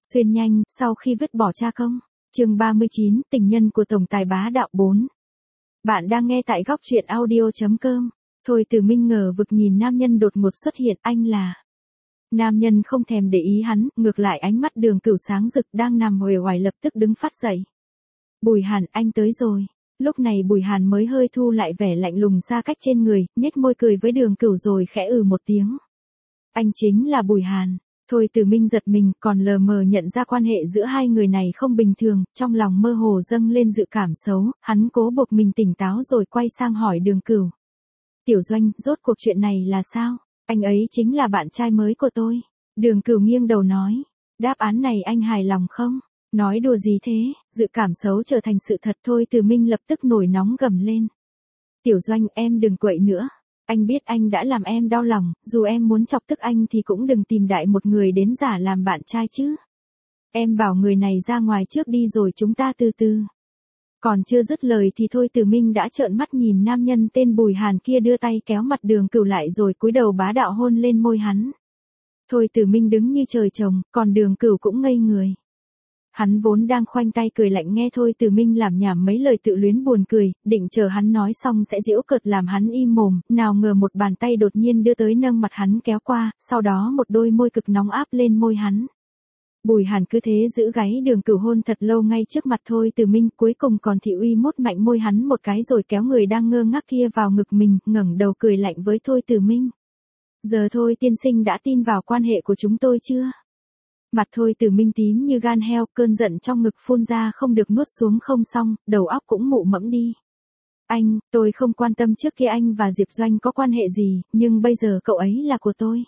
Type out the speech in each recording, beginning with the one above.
Xuyên nhanh, sau khi vứt bỏ cha công. Chương 39, tình nhân của tổng tài bá đạo 4. Bạn đang nghe tại góc truyện audio.com. Thôi Từ Minh ngờ vực nhìn nam nhân đột ngột xuất hiện, anh là. Nam nhân không thèm để ý hắn, ngược lại ánh mắt Đường Cửu sáng rực đang nằm uể oải lập tức đứng phát dậy. Bùi Hàn, anh tới rồi. Lúc này Bùi Hàn mới hơi thu lại vẻ lạnh lùng xa cách trên người, nhếch môi cười với Đường Cửu rồi khẽ một tiếng. Anh chính là Bùi Hàn. Thôi Từ Minh giật mình, còn lờ mờ nhận ra quan hệ giữa hai người này không bình thường, trong lòng mơ hồ dâng lên dự cảm xấu, hắn cố buộc mình tỉnh táo rồi quay sang hỏi Đường Cửu. Tiểu Doanh, rốt cuộc chuyện này là sao? Anh ấy chính là bạn trai mới của tôi. Đường Cửu nghiêng đầu nói. Đáp án này anh hài lòng không? Nói đùa gì thế, dự cảm xấu trở thành sự thật. Thôi Từ Minh lập tức nổi nóng gầm lên. Tiểu Doanh, em đừng quậy nữa. Anh biết anh đã làm em đau lòng, dù em muốn chọc tức anh thì cũng đừng tìm đại một người đến giả làm bạn trai chứ. Em bảo người này ra ngoài trước đi rồi chúng ta từ từ. Còn chưa dứt lời thì Thôi Từ Minh đã trợn mắt nhìn nam nhân tên Bùi Hàn kia đưa tay kéo mặt Đường Cửu lại rồi cúi đầu bá đạo hôn lên môi hắn. Thôi Từ Minh đứng như trời trồng, còn Đường Cửu cũng ngây người. Hắn vốn đang khoanh tay cười lạnh nghe Thôi Từ Minh làm nhảm mấy lời tự luyến buồn cười, định chờ hắn nói xong sẽ giễu cợt làm hắn im mồm, nào ngờ một bàn tay đột nhiên đưa tới nâng mặt hắn kéo qua, sau đó một đôi môi cực nóng áp lên môi hắn. Bùi Hàn cứ thế giữ gáy Đường Cửu hôn thật lâu ngay trước mặt Thôi Từ Minh, cuối cùng còn thị uy mút mạnh môi hắn một cái rồi kéo người đang ngơ ngác kia vào ngực mình, ngẩng đầu cười lạnh với Thôi Từ Minh. Giờ Thôi tiên sinh đã tin vào quan hệ của chúng tôi chưa? Mặt Thôi Từ Minh tím như gan heo, cơn giận trong ngực phun ra không được nuốt xuống không xong, đầu óc cũng mụ mẫm đi. Anh, tôi không quan tâm trước kia anh và Diệp Doanh có quan hệ gì, nhưng bây giờ cậu ấy là của tôi.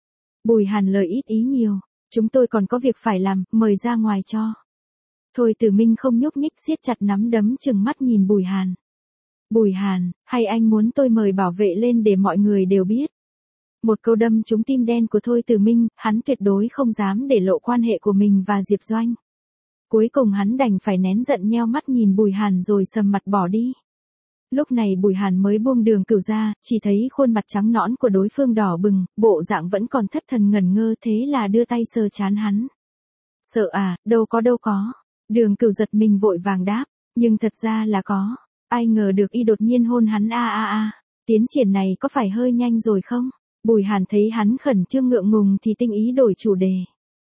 Bùi Hàn lời ít ý nhiều, chúng tôi còn có việc phải làm, mời ra ngoài cho. Thôi Từ Minh không nhúc nhích siết chặt nắm đấm trừng mắt nhìn Bùi Hàn. Bùi Hàn, hay anh muốn tôi mời bảo vệ lên để mọi người đều biết? Một câu đâm trúng tim đen của Thôi Từ Minh, hắn tuyệt đối không dám để lộ quan hệ của mình và Diệp Doanh. Cuối cùng hắn đành phải nén giận nheo mắt nhìn Bùi Hàn rồi sầm mặt bỏ đi. Lúc này Bùi Hàn mới buông Đường Cửu ra, chỉ thấy khuôn mặt trắng nõn của đối phương đỏ bừng, bộ dạng vẫn còn thất thần ngẩn ngơ thế là đưa tay sờ trán hắn. Sợ à, đâu có. Đường Cửu giật mình vội vàng đáp, nhưng thật ra là có. Ai ngờ được y đột nhiên hôn hắn tiến triển này có phải hơi nhanh rồi không? Bùi Hàn thấy hắn khẩn trương ngượng ngùng thì tinh ý đổi chủ đề.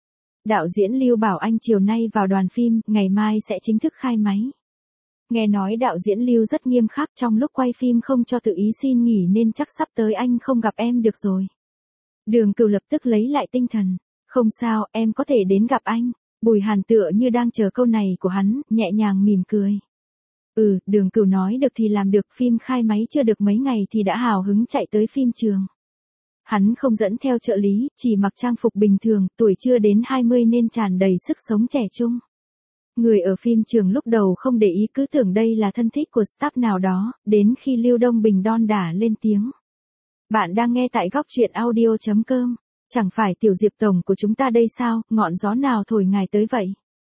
Đạo diễn Lưu bảo anh chiều nay vào đoàn phim, ngày mai sẽ chính thức khai máy. Nghe nói đạo diễn Lưu rất nghiêm khắc trong lúc quay phim không cho tự ý xin nghỉ nên chắc sắp tới anh không gặp em được rồi. Đường Cửu lập tức lấy lại tinh thần. Không sao, em có thể đến gặp anh. Bùi Hàn tựa như đang chờ câu này của hắn, nhẹ nhàng mỉm cười. Đường Cửu nói được thì làm được, phim khai máy chưa được mấy ngày thì đã hào hứng chạy tới phim trường. Hắn không dẫn theo trợ lý, chỉ mặc trang phục bình thường, tuổi chưa đến 20 nên tràn đầy sức sống trẻ trung. Người ở phim trường lúc đầu không để ý cứ tưởng đây là thân thích của staff nào đó, đến khi Lưu Đông Bình đon đả lên tiếng. Bạn đang nghe tại góc truyện audio.com, chẳng phải Tiểu Diệp Tổng của chúng ta đây sao, ngọn gió nào thổi ngài tới vậy?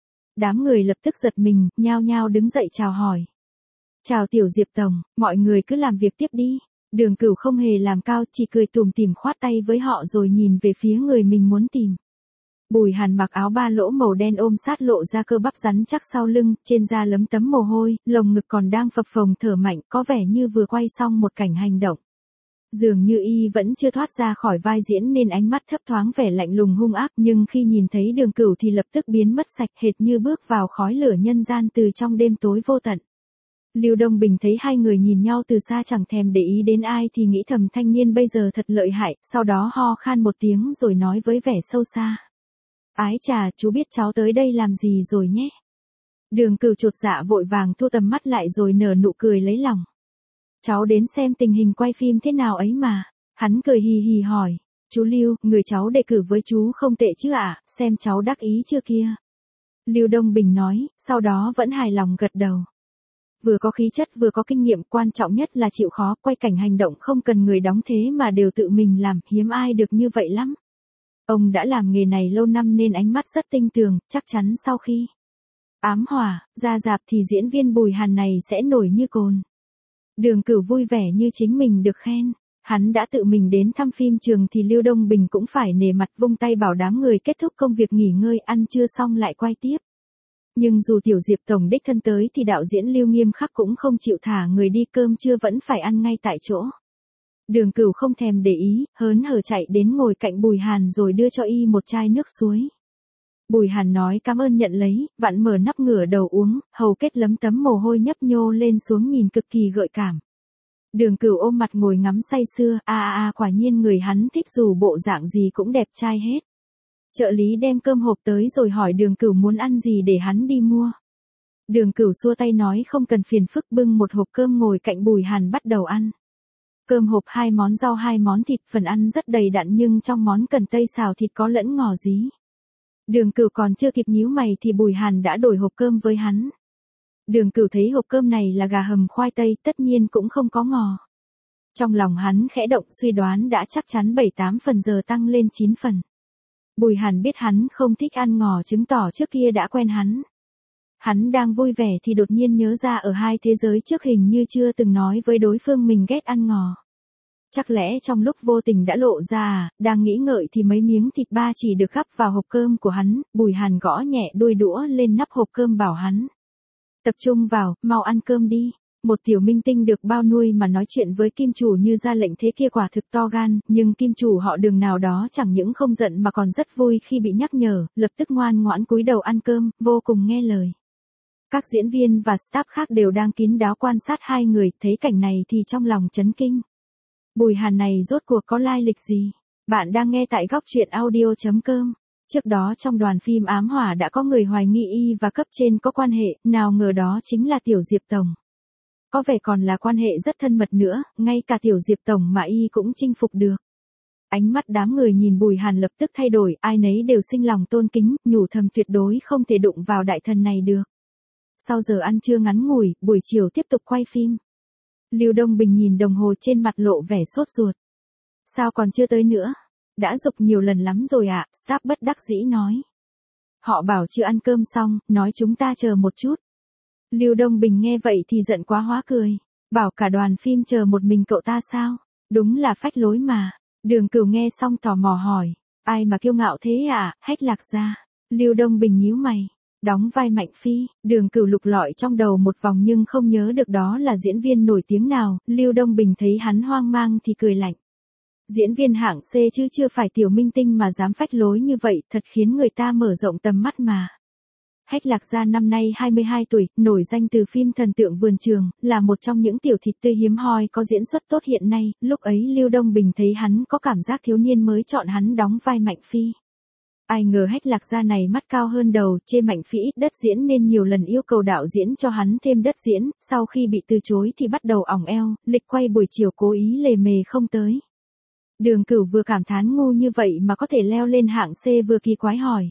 Đám người lập tức giật mình, nhao nhao đứng dậy chào hỏi. Chào Tiểu Diệp Tổng, mọi người cứ làm việc tiếp đi. Đường Cửu không hề làm cao, chỉ cười tủm tỉm khoát tay với họ rồi nhìn về phía người mình muốn tìm. Bùi Hàn mặc áo ba lỗ màu đen ôm sát lộ ra cơ bắp rắn chắc sau lưng, trên da lấm tấm mồ hôi, lồng ngực còn đang phập phồng thở mạnh, có vẻ như vừa quay xong một cảnh hành động. Dường như y vẫn chưa thoát ra khỏi vai diễn nên ánh mắt thấp thoáng vẻ lạnh lùng hung ác, nhưng khi nhìn thấy Đường Cửu thì lập tức biến mất sạch hệt như bước vào khói lửa nhân gian từ trong đêm tối vô tận. Lưu Đông Bình thấy hai người nhìn nhau từ xa chẳng thèm để ý đến ai thì nghĩ thầm thanh niên bây giờ thật lợi hại, sau đó ho khan một tiếng rồi nói với vẻ sâu xa. Ái chà, chú biết cháu tới đây làm gì rồi nhé. Đường Cửu chột dạ vội vàng thu tầm mắt lại rồi nở nụ cười lấy lòng. Cháu đến xem tình hình quay phim thế nào ấy mà. Hắn cười hì hì hỏi. Chú Lưu, người cháu đề cử với chú không tệ chứ ạ, xem cháu đắc ý chưa kia. Lưu Đông Bình nói, sau đó vẫn hài lòng gật đầu. Vừa có khí chất vừa có kinh nghiệm, quan trọng nhất là chịu khó, quay cảnh hành động không cần người đóng thế mà đều tự mình làm, hiếm ai được như vậy lắm. Ông đã làm nghề này lâu năm nên ánh mắt rất tinh tường, chắc chắn sau khi ám hỏa, ra rạp thì diễn viên Bùi Hàn này sẽ nổi như cồn. Đường Cửu vui vẻ như chính mình được khen. Hắn đã tự mình đến thăm phim trường thì Lưu Đông Bình cũng phải nể mặt vung tay bảo đám người kết thúc công việc nghỉ ngơi ăn trưa xong lại quay tiếp. Nhưng dù Tiểu Diệp Tổng đích thân tới thì đạo diễn Lưu nghiêm khắc cũng không chịu thả người đi, cơm trưa vẫn phải ăn ngay tại chỗ. Đường Cửu không thèm để ý, hớn hở chạy đến ngồi cạnh Bùi Hàn rồi đưa cho y một chai nước suối. Bùi Hàn nói cảm ơn nhận lấy, vặn mở nắp ngửa đầu uống, hầu kết lấm tấm mồ hôi nhấp nhô lên xuống nhìn cực kỳ gợi cảm. Đường Cửu ôm mặt ngồi ngắm say sưa, quả nhiên người hắn thích dù bộ dạng gì cũng đẹp trai hết. Trợ lý đem cơm hộp tới rồi hỏi Đường Cửu muốn ăn gì để hắn đi mua. Đường Cửu xua tay nói không cần phiền phức, bưng một hộp cơm ngồi cạnh Bùi Hàn bắt đầu ăn. Cơm hộp 2 món rau 2 món thịt, phần ăn rất đầy đặn nhưng trong món cần tây xào thịt có lẫn ngò rí. Đường Cửu còn chưa kịp nhíu mày thì Bùi Hàn đã đổi hộp cơm với hắn. Đường Cửu thấy hộp cơm này là gà hầm khoai tây, tất nhiên cũng không có ngò. Trong lòng hắn khẽ động, suy đoán đã chắc chắn 7-8 phần giờ tăng lên 9 phần. Bùi Hàn biết hắn không thích ăn ngò, chứng tỏ trước kia đã quen hắn. Hắn đang vui vẻ thì đột nhiên nhớ ra ở hai thế giới trước hình như chưa từng nói với đối phương mình ghét ăn ngò. Chắc lẽ trong lúc vô tình đã lộ ra à, đang nghĩ ngợi thì mấy miếng thịt ba chỉ được gắp vào hộp cơm của hắn, Bùi Hàn gõ nhẹ đuôi đũa lên nắp hộp cơm bảo hắn. Tập trung vào, mau ăn cơm đi. Một tiểu minh tinh được bao nuôi mà nói chuyện với kim chủ như ra lệnh thế kia quả thực to gan, nhưng kim chủ họ Đường nào đó chẳng những không giận mà còn rất vui khi bị nhắc nhở, lập tức ngoan ngoãn cúi đầu ăn cơm, vô cùng nghe lời. Các diễn viên và staff khác đều đang kín đáo quan sát hai người, thấy cảnh này thì trong lòng chấn kinh. Bùi Hàn này rốt cuộc có lai lịch gì? Bạn đang nghe tại góc truyện audio.com. Trước đó trong đoàn phim Ám Hỏa đã có người hoài nghi y và cấp trên có quan hệ, nào ngờ đó chính là Tiểu Diệp Tổng. Có vẻ còn là quan hệ rất thân mật nữa, ngay cả Tiểu Diệp Tổng mà y cũng chinh phục được. Ánh mắt đám người nhìn Bùi Hàn lập tức thay đổi, ai nấy đều sinh lòng tôn kính, nhủ thầm tuyệt đối không thể đụng vào đại thần này được. Sau giờ ăn trưa ngắn ngủi, buổi chiều tiếp tục quay phim. Lưu Đông Bình nhìn đồng hồ trên mặt lộ vẻ sốt ruột. Sao còn chưa tới nữa? Đã giục nhiều lần lắm rồi ạ, staff bất đắc dĩ nói. Họ bảo chưa ăn cơm xong, nói chúng ta chờ một chút. Lưu Đông Bình nghe vậy thì giận quá hóa cười. Bảo cả đoàn phim chờ một mình cậu ta sao? Đúng là phách lối mà. Đường Cửu nghe xong tò mò hỏi. Ai mà kiêu ngạo thế à, Hách Lạc Gia. Lưu Đông Bình nhíu mày. Đóng vai Mạnh Phi, Đường Cửu lục lọi trong đầu một vòng nhưng không nhớ được đó là diễn viên nổi tiếng nào. Lưu Đông Bình thấy hắn hoang mang thì cười lạnh. Diễn viên hạng C chứ chưa phải tiểu minh tinh mà dám phách lối như vậy, thật khiến người ta mở rộng tầm mắt mà. Hách Lạc Gia năm nay 22 tuổi, nổi danh từ phim Thần Tượng Vườn Trường, là một trong những tiểu thịt tươi hiếm hoi có diễn xuất tốt hiện nay. Lúc ấy Lưu Đông Bình thấy hắn có cảm giác thiếu niên mới chọn hắn đóng vai Mạnh Phi. Ai ngờ Hách Lạc Gia này mắt cao hơn đầu, chê Mạnh Phi ít đất diễn nên nhiều lần yêu cầu đạo diễn cho hắn thêm đất diễn, sau khi bị từ chối thì bắt đầu ỏng eo, lịch quay buổi chiều cố ý lề mề không tới. Đường Cửu vừa cảm thán ngu như vậy mà có thể leo lên hạng C, vừa kỳ quái hỏi.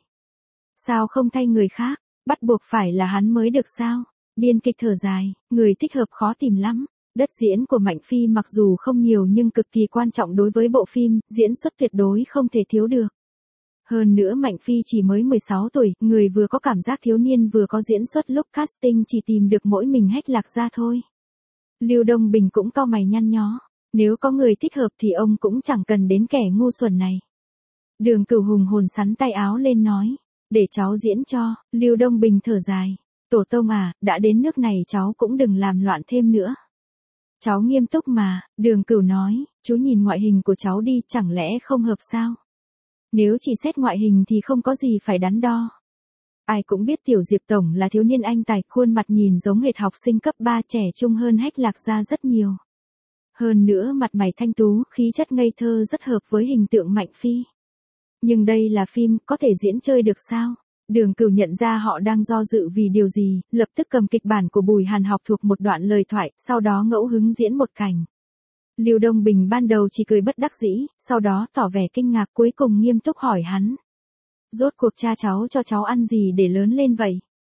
Sao không thay người khác, bắt buộc phải là hắn mới được sao? Biên kịch thở dài, người thích hợp khó tìm lắm. Đất diễn của Mạnh Phi mặc dù không nhiều nhưng cực kỳ quan trọng đối với bộ phim, diễn xuất tuyệt đối không thể thiếu được. Hơn nữa Mạnh Phi chỉ mới 16 tuổi, người vừa có cảm giác thiếu niên vừa có diễn xuất, lúc casting chỉ tìm được mỗi mình Hách Lạc Gia thôi. Lưu Đông Bình cũng cau mày nhăn nhó, nếu có người thích hợp thì ông cũng chẳng cần đến kẻ ngu xuẩn này. Đường Cửu hùng hồn sắn tay áo lên nói, để cháu diễn cho. Lưu Đông Bình thở dài, tổ tông à, đã đến nước này cháu cũng đừng làm loạn thêm nữa. Cháu nghiêm túc mà, Đường Cửu nói, chú nhìn ngoại hình của cháu đi, chẳng lẽ không hợp sao? Nếu chỉ xét ngoại hình thì không có gì phải đắn đo. Ai cũng biết Tiểu Diệp Tổng là thiếu niên anh tài, khuôn mặt nhìn giống hệt học sinh cấp 3, trẻ trung hơn Hách Lạc Gia rất nhiều. Hơn nữa mặt mày thanh tú, khí chất ngây thơ rất hợp với hình tượng Mạnh Phi. Nhưng đây là phim, có thể diễn chơi được sao? Đường Cửu nhận ra họ đang do dự vì điều gì, lập tức cầm kịch bản của Bùi Hàn học thuộc một đoạn lời thoại, sau đó ngẫu hứng diễn một cảnh. Lưu Đông Bình ban đầu chỉ cười bất đắc dĩ, sau đó tỏ vẻ kinh ngạc, cuối cùng nghiêm túc hỏi hắn. Rốt cuộc cha cháu cho cháu ăn gì để lớn lên vậy?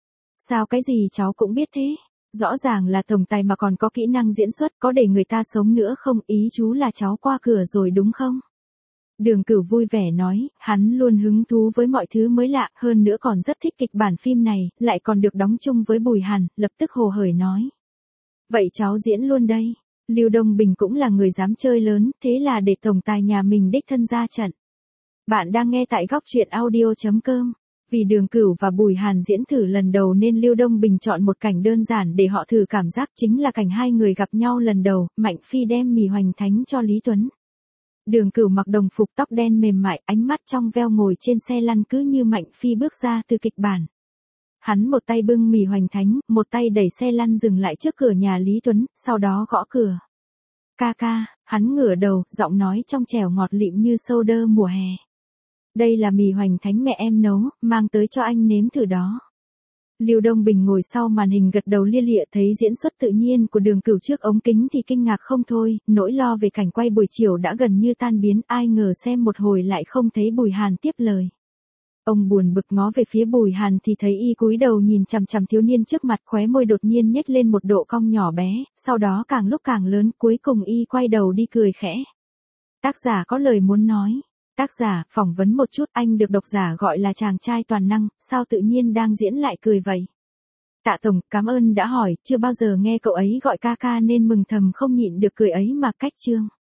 Sao cái gì cháu cũng biết thế? Rõ ràng là tổng tài mà còn có kỹ năng diễn xuất, có để người ta sống nữa không? Ý chú là cháu qua cửa rồi đúng không? Đường Cửu vui vẻ nói, hắn luôn hứng thú với mọi thứ mới lạ, hơn nữa còn rất thích kịch bản phim này, lại còn được đóng chung với Bùi Hàn, lập tức hồ hởi nói. Vậy cháu diễn luôn đây. Lưu Đông Bình cũng là người dám chơi lớn, thế là để tổng tài nhà mình đích thân ra trận. Bạn đang nghe tại góc truyện audio.com. Vì Đường Cửu và Bùi Hàn diễn thử lần đầu nên Lưu Đông Bình chọn một cảnh đơn giản để họ thử cảm giác, chính là cảnh hai người gặp nhau lần đầu, Mạnh Phi đem mì hoành thánh cho Lý Tuấn. Đường Cửu mặc đồng phục tóc đen mềm mại, ánh mắt trong veo ngồi trên xe lăn cứ như Mạnh Phi bước ra từ kịch bản. Hắn một tay bưng mì hoành thánh, một tay đẩy xe lăn dừng lại trước cửa nhà Lý Tuấn, sau đó gõ cửa. Ca ca, hắn ngửa đầu, giọng nói trong trẻo ngọt lịm như sâu đơ mùa hè. Đây là mì hoành thánh mẹ em nấu, mang tới cho anh nếm thử đó. Lưu Đông Bình ngồi sau màn hình gật đầu lia lịa, thấy diễn xuất tự nhiên của Đường Cửu trước ống kính thì kinh ngạc không thôi, nỗi lo về cảnh quay buổi chiều đã gần như tan biến, ai ngờ xem một hồi lại không thấy Bùi Hàn tiếp lời. Ông buồn bực ngó về phía Bùi Hàn thì thấy y cúi đầu nhìn chằm chằm thiếu niên trước mặt, khóe môi đột nhiên nhếch lên một độ cong nhỏ bé, sau đó càng lúc càng lớn, cuối cùng y quay đầu đi cười khẽ. Tác giả có lời muốn nói. Tác giả, phỏng vấn một chút, anh được độc giả gọi là chàng trai toàn năng, sao tự nhiên đang diễn lại cười vậy? Tạ Tổng, cảm ơn đã hỏi, chưa bao giờ nghe cậu ấy gọi ca ca nên mừng thầm không nhịn được cười ấy mà cách chương.